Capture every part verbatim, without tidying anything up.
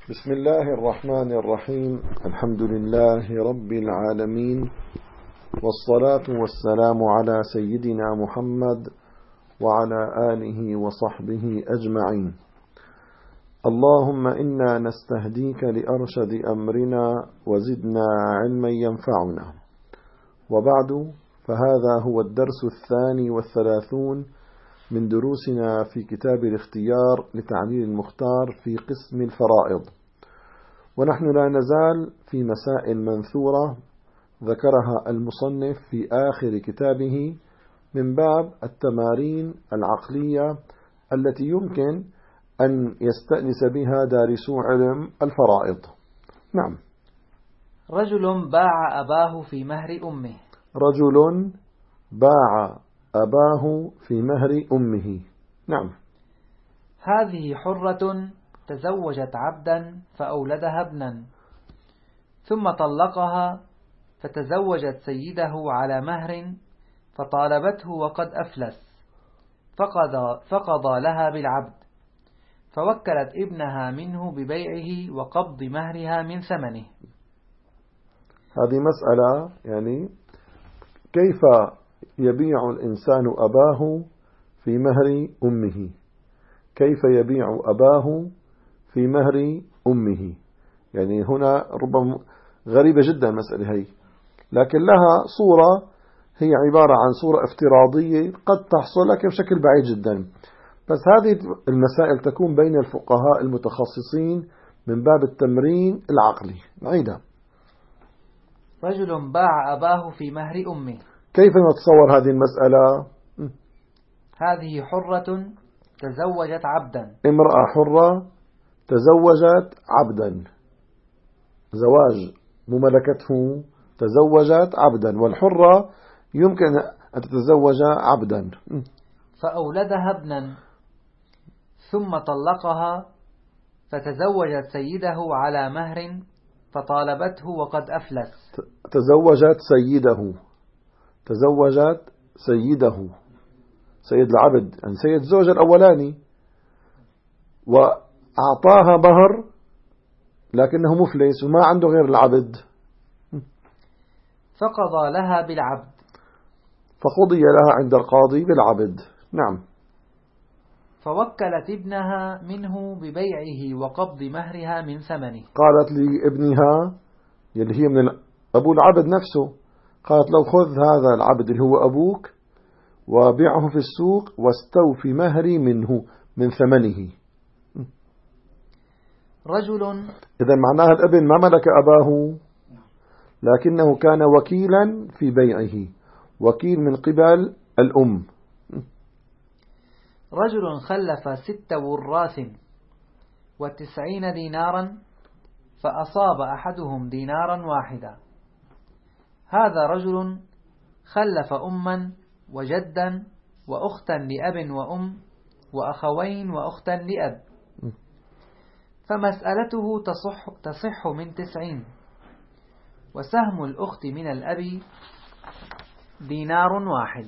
بسم الله الرحمن الرحيم. الحمد لله رب العالمين، والصلاة والسلام على سيدنا محمد وعلى آله وصحبه أجمعين. اللهم إنا نستهديك لأرشد أمرنا وزدنا علما ينفعنا. وبعد، فهذا هو الدرس الثاني والثلاثون من دروسنا في كتاب الاختيار لتعليل المختار في قسم الفرائض، ونحن لا نزال في مسائل منثورة ذكرها المصنف في آخر كتابه من باب التمارين العقلية التي يمكن أن يستأنس بها دارسو علم الفرائض. نعم. رجل باع أباه في مهر أمه. رجل باع أباه في مهر أمه. نعم. هذه حرة تزوجت عبدا فأولدها ابنا، ثم طلقها فتزوجت سيده على مهر فطالبته وقد أفلس، فقضى, فقضى لها بالعبد، فوكلت ابنها منه ببيعه وقبض مهرها من ثمنه. هذه مسألة، يعني كيف يبيع الإنسان أباه في مهر أمه؟ كيف يبيع أباه في مهر أمه؟ يعني هنا ربما غريبة جدا المسألة هي، لكن لها صورة هي عبارة عن صورة افتراضية قد تحصل لك بشكل بعيد جدا، بس هذه المسائل تكون بين الفقهاء المتخصصين من باب التمرين العقلي. نعيدها. رجل باع أباه في مهر أمه. كيف نتصور هذه المسألة؟ هذه حرة تزوجت عبدا. امرأة حرة تزوجت عبدا، زواج مملكته، تزوجت عبدا، والحرة يمكن أن تتزوج عبدا. فأولدها ابنا، ثم طلقها فتزوجت سيده على مهر فطالبته وقد أفلس. تزوجت سيده، تزوجت سيده، سيد العبد، يعني سيد زوج الأولاني، وأعطاها مهر لكنه مفلس وما عنده غير العبد، فقضى لها بالعبد، فقضي لها عند القاضي بالعبد. نعم. فوكلت ابنها منه ببيعه وقبض مهرها من ثمنه. قالت لابنها اللي هي من أبو العبد نفسه، قالت لو خذ هذا العبد اللي هو أبوك وبيعه في السوق واستوفي مهري منه من ثمنه. رجل، إذا معناها الابن ما ملك أباه، لكنه كان وكيلا في بيعه، وكيل من قبل الأم. رجل خلف ست وراث وتسعين دينارا، فأصاب أحدهم دينارا واحدا. هذا رجل خلف أما وجدا وأختا لأب وأم وأخوين وأختا لأب، فمسألته تصح, تصح من تسعين، وسهم الأخت من الأب دينار واحد.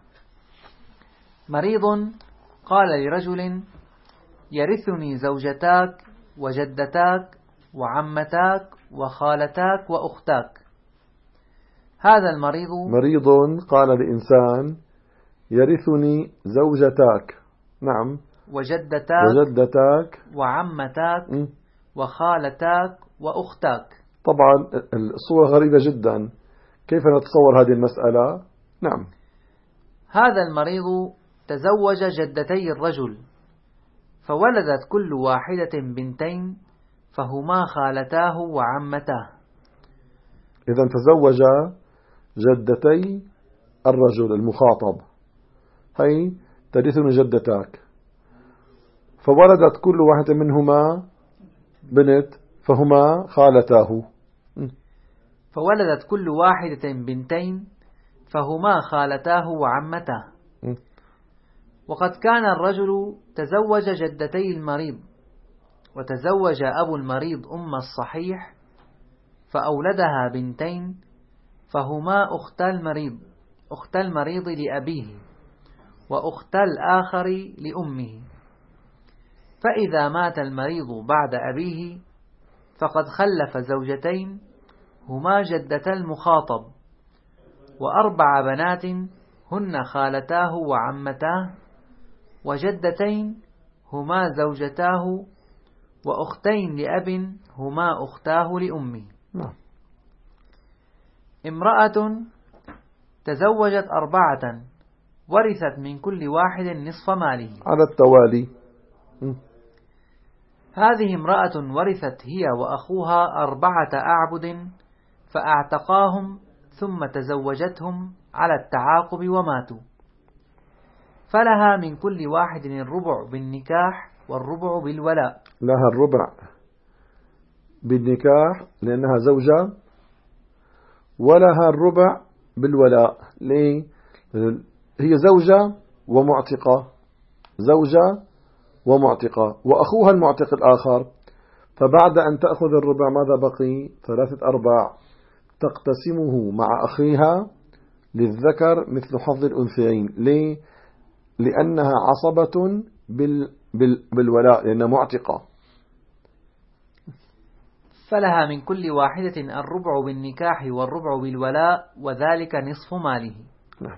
مريض قال لرجل: يرثني زوجتاك وجدتاك وعمتاك وخالتاك وأختاك. هذا المريض مريض قال لإنسان: يرثني زوجتاك، نعم، وجدتاك وجدتاك وعمتاك م. وخالتاك وأختاك. طبعا الصورة غريبة جدا، كيف نتصور هذه المسألة؟ نعم. هذا المريض تزوج جدتي الرجل، فولدت كل واحدة بنتين، فهما خالتاه وعمتاه. إذا تزوج جدتي الرجل المخاطب، هي ترثني جدتاك، فولدت كل واحدة منهما بنت، فهما خالتاه. فولدت كل واحدة بنتين، فهما خالتاه وعمتاه. وقد كان الرجل تزوج جدتي المريض، وتزوج أبو المريض أم الصحيح، فأولدها بنتين، فهما أختا المريض، أختا المريض لأبيه، وأختا الآخر لأمه. فإذا مات المريض بعد أبيه فقد خلف زوجتين هما جدتا المخاطب، وأربع بنات هن خالتاه وعمتاه، وجدتين هما زوجتاه، وأختين لأب هما أختاه لأمه. امرأة تزوجت أربعة ورثت من كل واحد نصف ماله على التوالي. هذه امرأة ورثت هي وأخوها أربعة أعبد فأعتقاهم ثم تزوجتهم على التعاقب وماتوا، فلها من كل واحد الربع بالنكاح والربع بالولاء. لها الربع بالنكاح لأنها زوجة، ولها الربع بالولاء. ليه؟ هي زوجة ومعتقة، زوجة ومعتقة، وأخوها المعتق الآخر، فبعد أن تأخذ الربع ماذا بقي؟ ثلاثة أرباع تقتسمه مع أخيها للذكر مثل حظ الأنثيين. ليه؟ لأنها عصبة بال بال بالولاء، لأنها معتقة. فلها من كل واحدة الربع بالنكاح والربع بالولاء، وذلك نصف ماله. نعم.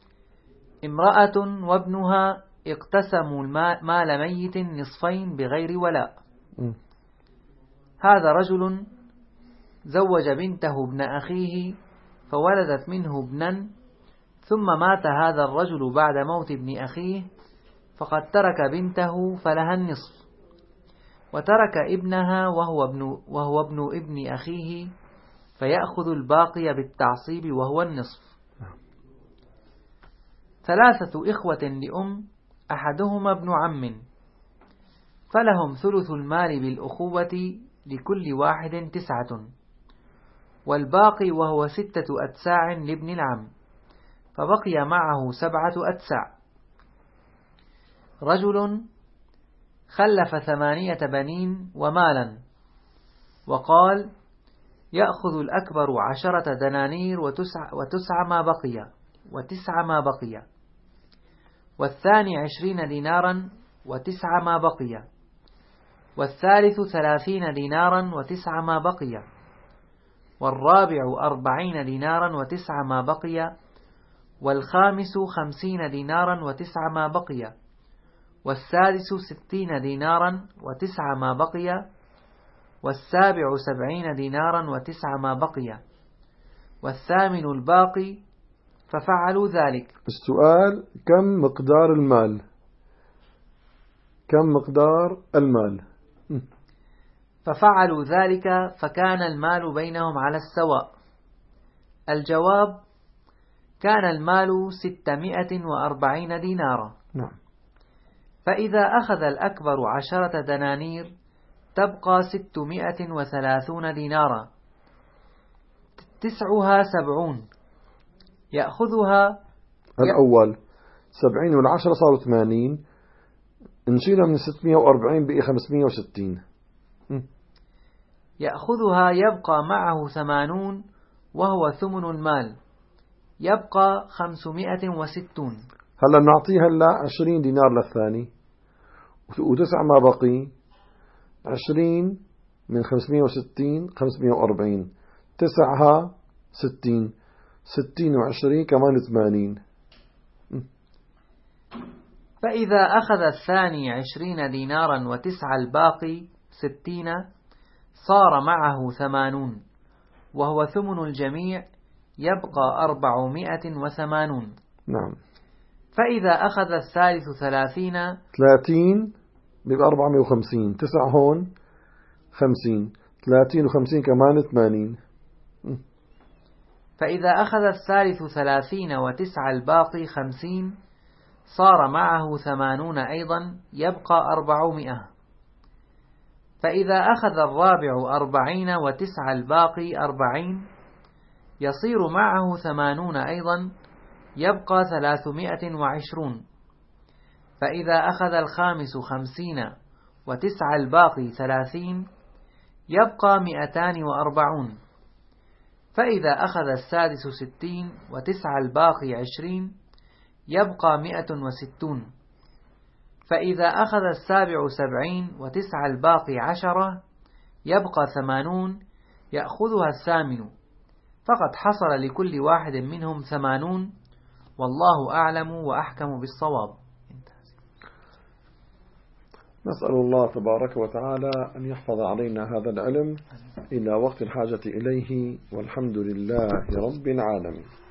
امرأة وابنها اقتسموا مال ميت نصفين بغير ولاء. م. هذا رجل زوج بنته ابن أخيه فولدت منه ابنا، ثم مات هذا الرجل بعد موت ابن أخيه، فقد ترك بنته فلها النصف، وترك ابنها وهو ابن, وهو ابن ابن أخيه فيأخذ الباقي بالتعصيب وهو النصف. ثلاثة إخوة لأم أحدهما ابن عم، فلهم ثلث المال بالأخوة لكل واحد تسعة، والباقي وهو ستة أتساع لابن العم، فبقي معه سبعة أتساع. رجل خلف ثمانية بنين ومالا، وقال يأخذ الأكبر عشرة دنانير وتسع, وتسع ما بقي وتسع ما بقي، والثاني عشرين دينارا وتسع ما بقي، والثالث ثلاثين دينارا وتسع ما بقي، والرابع أربعين دينارا وتسع ما بقي، والخامس خمسين دينارا وتسع ما بقي، والسادس ستين دينارا وتسع ما بقي، والسابع سبعين دينارا وتسع ما بقي، والثامن الباقي، ففعلوا ذلك. السؤال: كم مقدار المال؟ كم مقدار المال؟ ففعلوا ذلك فكان المال بينهم على السواء. الجواب: كان المال ستمائة وأربعين دينارا. نعم. فإذا أخذ الأكبر عشرة دنانير تبقى ستمائة وثلاثون دينارا، تسعها سبعون يأخذها. الأول سبعين والعشرة صاروا ثمانين، نشيلها من ستمائة وأربعين بقي خمسمائة وستين. يأخذها يبقى معه ثمانون وهو ثمن المال، يبقى خمسمائة وستون. هلا نعطيها هلا عشرين دينار للثاني، وتسع ما بقي عشرين من خمسمائة وستين خمسمائة وأربعين، تسعها ستين، ستين وعشرين كمان ثمانين. فإذا أخذ الثاني عشرين دينارا وتسع الباقي ستين صار معه ثمانون، وهو ثمن الجميع، يبقى أربعمائة وثمانون. نعم. فإذا أخذ الثالث ثلاثين ثلاثين بيبقى أربعمائة وخمسين، تسع هون خمسين، ثلاثين وخمسين كمان ثمانين. فإذا أخذ الثالث ثلاثين وتسع الباقي خمسين صار معه ثمانون أيضا، يبقى أربعمائة. فإذا أخذ الرابع أربعين وتسع الباقي أربعين يصير معه ثمانون أيضا، يبقى ثلاثمائة وعشرون. فإذا أخذ الخامس خمسين وتسع الباقي ثلاثين يبقى مئتان وأربعون. فإذا أخذ السادس ستين وتسع الباقي عشرين يبقى مئة وستون. فإذا أخذ السابع سبعين وتسع الباقي عشرة يبقى ثمانون يأخذها الثامن، فقد حصل لكل واحد منهم ثمانون، والله أعلم وأحكم بالصواب. نسأل الله تبارك وتعالى أن يحفظ علينا هذا العلم إلى وقت الحاجة إليه، والحمد لله رب العالمين.